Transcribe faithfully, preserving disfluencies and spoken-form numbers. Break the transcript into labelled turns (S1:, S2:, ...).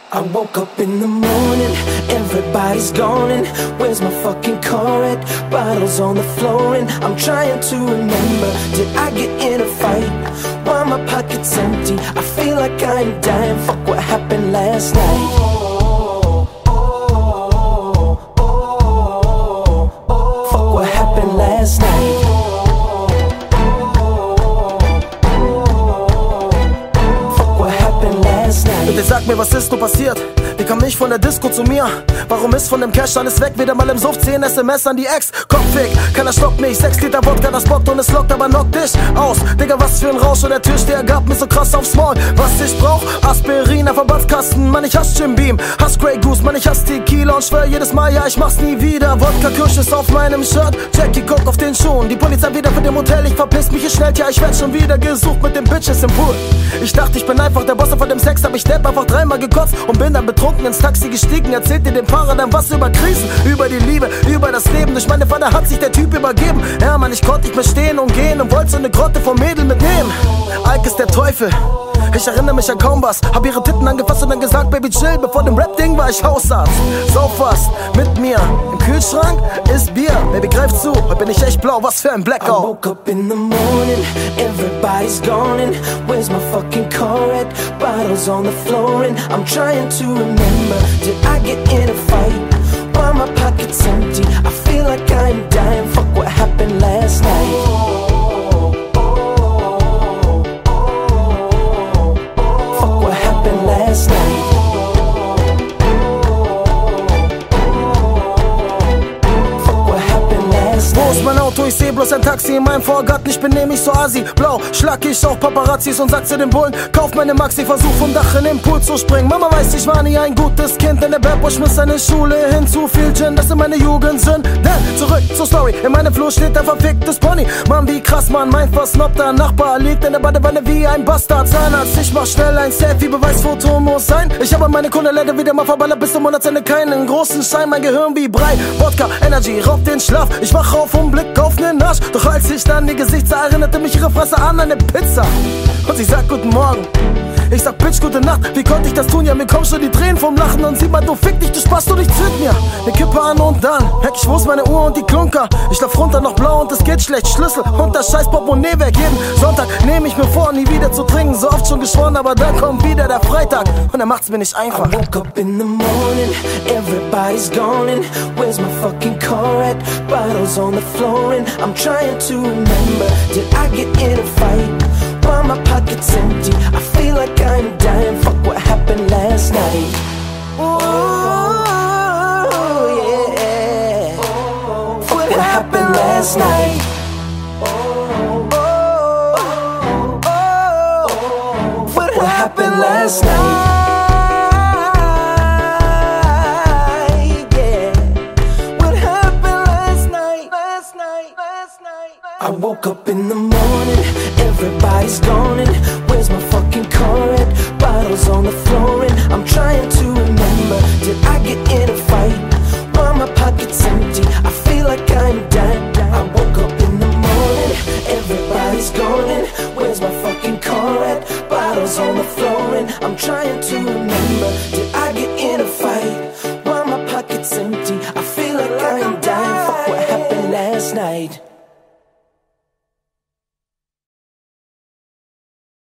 S1: I woke up in the morning, everybody's gone and where's my fucking car at? Bottles on the floor and I'm trying to remember, did I get in a fight? Why my pockets empty? I feel like I'm dying, fuck what happened last night. Fuck what happened last night.
S2: Bitte sag mir, was ist nur passiert? Wie kam ich von der Disco zu mir? Warum ist von dem Cash alles weg? Wieder mal im Suff, zehn S M S an die Ex. Kopfweg, keiner stoppt mich. Sechs Liter Wodka, das bockt und es lockt, aber knockt dich aus. Digga, was für ein Rausch und der Türsteher gab mir so krass aufs Maul. Was ich brauch? Aspirin, auf Verbandskasten. Mann, ich hasse Jim Beam, hasse Grey Goose. Mann, ich hasse Tequila und schwör jedes Mal, ja, ich mach's nie wieder. Wodka Kirsch ist auf meinem Shirt, Jackie Coke auf den Schuhen. Die Polizei wieder für dem Hotel, ich verpiss mich hier schnell. Ja, ich werd schon wieder gesucht mit den Bitches im Pool. Ich dachte, ich bin einfach der Boss von dem Sex, aber ich depp einfach dreimal gekotzt und bin dann betrunken ins Taxi gestiegen. Erzählte dem Fahrer dann was über Krisen, über die Liebe, über das Leben. Durch meine Vater hat sich der Typ übergeben. Ja, Mann, ich konnte nicht mehr stehen und gehen und wollte so eine Grotte vom Mädel mitnehmen. Ike ist der Teufel, ich erinnere mich an kaum was. Hab ihre Titten angefasst und dann gesagt, Baby chill. Bevor dem Rap-Ding war ich Hausarzt. So fast mit mir, im Kühlschrank ist Bier. Baby greif zu, heute bin ich echt blau, was für ein Blackout.
S1: I woke up in the morning, everybody's gone and where's my fucking car at? Bottles on the floor and I'm trying to remember, did I get in a fight? Why my pockets empty? I feel like I'm dying, fuck what happened last night. Last night.
S2: Wo ist mein Auto? Ich seh bloß ein Taxi in meinem Vorgarten. Ich bin nämlich so assi. Blau, schlag ich auf Paparazzis und sag zu den Bullen: Kauf meine Maxi, versuch vom Dach in den Pool zu springen. Mama weiß, ich war nie ein gutes Kind, denn der Bad Boy schmiss seine Schule hin. Zu viel Gin, das in meine Jugend sind. Denn zurück zur Story, in meinem Flur steht ein verficktes Pony. Mann, wie krass, man meint, was Snob der Nachbar liegt in der Badewanne wie ein Bastard. Zahnarzt, ich mach schnell ein Selfie, Beweisfoto muss sein. Ich habe meine Kunde leider wieder mal verballert, bis zum Monatsende keinen großen Schein. Mein Gehirn wie Brei, Wodka, Energy, raubt den Schlaf. Ich wach auf und blick auf nen Arsch. Doch als ich dann ihr Gesicht sah, erinnerte mich ihre Fresse an eine Pizza. Und sie sagt guten Morgen. Ich sag Bitch, gute Nacht. Wie konnte ich das tun? Ja, mir kommen schon die Tränen vom Lachen. Und sie meint, du fick dich, du Spaß, und ich zünd mir ne Kippe an und dann merk ich, wo ist meine Uhr und die Klunker. Ich lauf runter, noch blau und es geht schlecht. Schlüssel und das scheiß Portemonnaie weg. Jeden Sonntag nehme ich mir vor, nie wieder zu trinken. So oft schon geschworen, aber dann kommt wieder der Freitag und er macht's mir nicht einfach.
S1: I woke up in the morning, everybody's gone and where's my fucking car at? Bottles on the floor and I'm trying to remember, did I get in a fight? Why my pockets empty? I feel like I'm dying, fuck what happened last night. Oh, yeah. Fuck what happened last night. What happened last night? I woke up in the morning, everybody's gone and where's my fucking car at? Bottles on the floor and I'm trying to remember, did I get in a fight? Why my pockets empty? I feel like I'm dying. I woke up in the morning, everybody's gone and where's my fucking car at? Bottles on the floor and I'm trying to remember,